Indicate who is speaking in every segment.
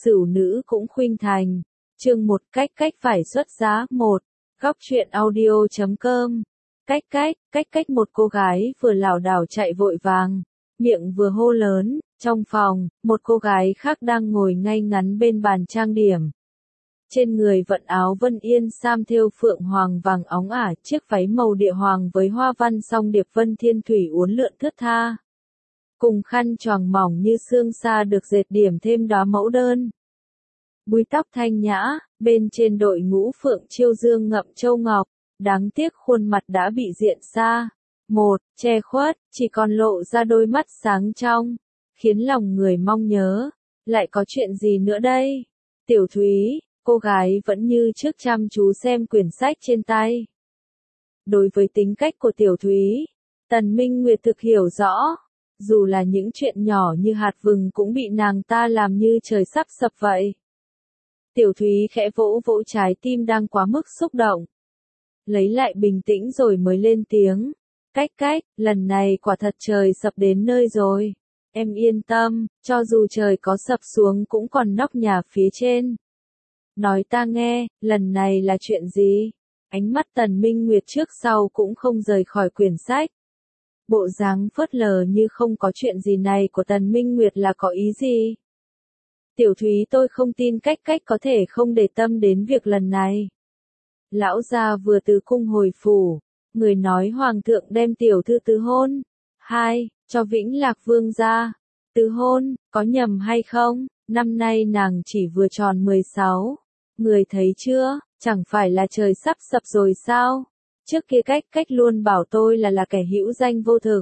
Speaker 1: Sửu nữ cũng khuynh thành. Chương 1 cách phải xuất giá 1. Góc truyện audio.com. Cách một cô gái vừa lảo đảo chạy vội vàng, miệng vừa hô lớn. Trong phòng, một cô gái khác đang ngồi ngay ngắn bên bàn trang điểm. Trên người vận áo vân yên sam thêu phượng hoàng vàng óng ả, chiếc váy màu địa hoàng với hoa văn song điệp vân thiên thủy uốn lượn thướt tha. Cùng khăn choàng mỏng như sương sa được dệt điểm thêm đóa mẫu đơn. Búi tóc thanh nhã, bên trên đội ngũ phượng chiêu dương ngậm châu ngọc, đáng tiếc khuôn mặt đã bị diện xa. Che khuất, chỉ còn lộ ra đôi mắt sáng trong, khiến lòng người mong nhớ. Lại có chuyện gì nữa đây? Tiểu Thúy, cô gái vẫn như trước chăm chú xem quyển sách trên tay. Đối với tính cách của Tiểu Thúy, Tần Minh Nguyệt thực hiểu rõ. Dù là những chuyện nhỏ như hạt vừng cũng bị nàng ta làm như trời sắp sập vậy. Tiểu Thúy khẽ vỗ vỗ trái tim đang quá mức xúc động. Lấy lại bình tĩnh rồi mới lên tiếng. Lần này quả thật trời sập đến nơi rồi. Em yên tâm, cho dù trời có sập xuống cũng còn nóc nhà phía trên. Nói ta nghe, lần này là chuyện gì? Ánh mắt Tần Minh Nguyệt trước sau cũng không rời khỏi quyển sách. Bộ dáng phớt lờ như không có chuyện gì này của Tần Minh Nguyệt là có ý gì? Tiểu Thúy, tôi không tin cách có thể không để tâm đến việc lần này. Lão gia vừa từ cung hồi phủ, người nói hoàng thượng đem tiểu thư tứ hôn. 2. Cho Vĩnh Lạc Vương gia. Tứ hôn, có nhầm hay không? Năm nay nàng chỉ vừa tròn 16. Người thấy chưa, chẳng phải là trời sắp sập rồi sao? Trước kia cách luôn bảo tôi là kẻ hữu danh vô thực.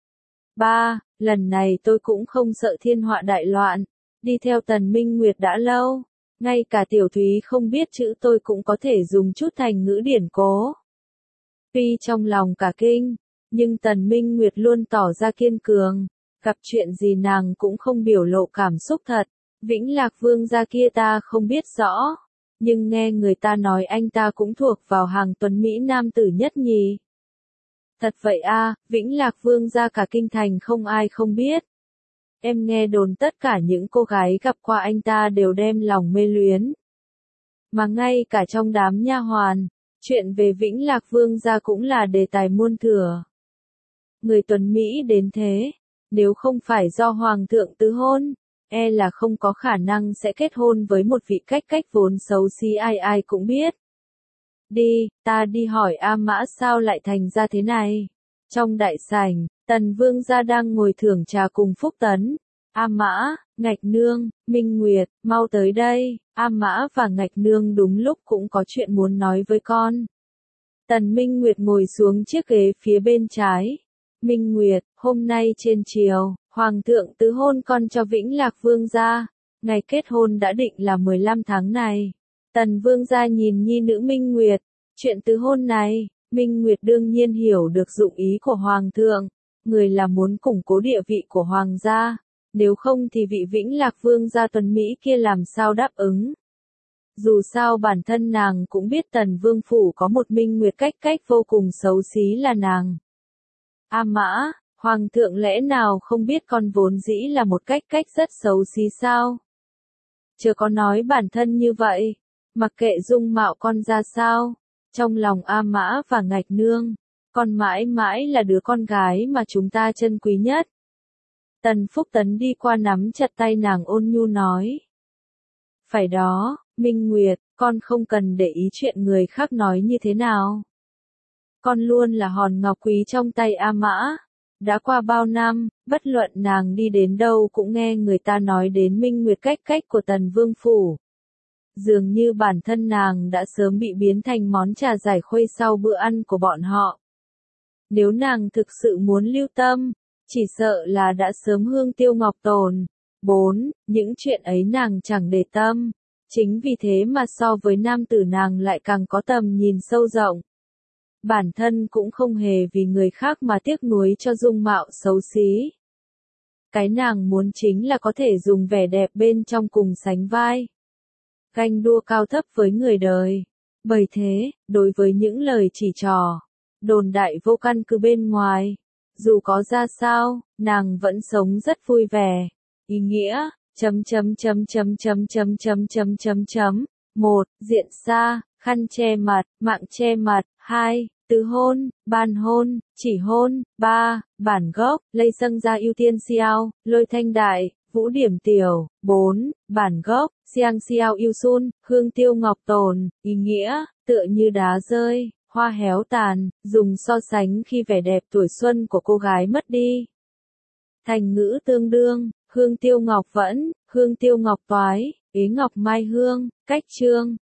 Speaker 1: 3. Lần này tôi cũng không sợ thiên họa đại loạn. Đi theo Tần Minh Nguyệt đã lâu, ngay cả Tiểu Thúy không biết chữ tôi cũng có thể dùng chút thành ngữ điển cố. Tuy trong lòng cả kinh, nhưng Tần Minh Nguyệt luôn tỏ ra kiên cường, gặp chuyện gì nàng cũng không biểu lộ cảm xúc thật. Vĩnh Lạc Vương gia kia ta không biết rõ, nhưng nghe người ta nói anh ta cũng thuộc vào hàng tuấn Mỹ nam tử nhất nhì. Thật vậy à, Vĩnh Lạc Vương gia cả kinh thành không ai không biết. Em nghe đồn tất cả những cô gái gặp qua anh ta đều đem lòng mê luyến. Mà ngay cả trong đám nha hoàn, chuyện về Vĩnh Lạc Vương gia cũng là đề tài muôn thuở. Người tuấn Mỹ đến thế, nếu không phải do Hoàng thượng tứ hôn, e là không có khả năng sẽ kết hôn với một vị cách vốn xấu xí ai cũng biết. Đi, ta đi hỏi A Mã sao lại thành ra thế này. Trong đại sảnh, Tần Vương gia đang ngồi thưởng trà cùng Phúc Tấn. A Mã, Ngạch Nương, Minh Nguyệt, mau tới đây. A Mã và Ngạch Nương đúng lúc cũng có chuyện muốn nói với con. Tần Minh Nguyệt ngồi xuống chiếc ghế phía bên trái. Minh Nguyệt, hôm nay trên chiều, Hoàng thượng tứ hôn con cho Vĩnh Lạc Vương gia. Ngày kết hôn đã định là 15 tháng này. Tần Vương gia nhìn nhi nữ Minh Nguyệt. Chuyện tứ hôn này, Minh Nguyệt đương nhiên hiểu được dụng ý của Hoàng thượng. Người là muốn củng cố địa vị của Hoàng gia. Nếu không thì vị Vĩnh Lạc Vương gia tuấn Mỹ kia làm sao đáp ứng. Dù sao bản thân nàng cũng biết Tần Vương phủ có một Minh Nguyệt cách vô cùng xấu xí là nàng. A Mã, Hoàng thượng lẽ nào không biết con vốn dĩ là một cách rất xấu xí sao? Chưa có nói bản thân như vậy, mặc kệ dung mạo con ra sao, trong lòng A Mã và Ngạch Nương, con mãi mãi là đứa con gái mà chúng ta trân quý nhất. Tần Phúc Tấn đi qua nắm chặt tay nàng ôn nhu nói. Phải đó, Minh Nguyệt, con không cần để ý chuyện người khác nói như thế nào. Con luôn là hòn ngọc quý trong tay A Mã. Đã qua bao năm, bất luận nàng đi đến đâu cũng nghe người ta nói đến Minh Nguyệt cách của Tần Vương phủ. Dường như bản thân nàng đã sớm bị biến thành món trà giải khuây sau bữa ăn của bọn họ. Nếu nàng thực sự muốn lưu tâm, chỉ sợ là đã sớm hương tiêu ngọc tồn. 4. Những chuyện ấy nàng chẳng để tâm. Chính vì thế mà so với nam tử nàng lại càng có tầm nhìn sâu rộng. Bản thân cũng không hề vì người khác mà tiếc nuối cho dung mạo xấu xí. Cái nàng muốn chính là có thể dùng vẻ đẹp bên trong cùng sánh vai. Ganh đua cao thấp với người đời. Bởi thế, đối với những lời chỉ trò, đồn đại vô căn cứ bên ngoài, dù có ra sao, nàng vẫn sống rất vui vẻ. Ý nghĩa, một Diện xa, khăn che mặt, mạng che mặt. 2. Từ hôn, ban hôn, chỉ hôn. 3. Bản gốc, lây sâng ra ưu tiên xiao, lôi thanh đại, vũ điểm tiểu. 4. Bản gốc, xiang xiao yêu sun, hương tiêu ngọc tồn. Ý nghĩa, tựa như đá rơi, hoa héo tàn, dùng so sánh khi vẻ đẹp tuổi xuân của cô gái mất đi. Thành ngữ tương đương, hương tiêu ngọc vẫn, hương tiêu ngọc toái, ế ngọc mai hương. Cách chương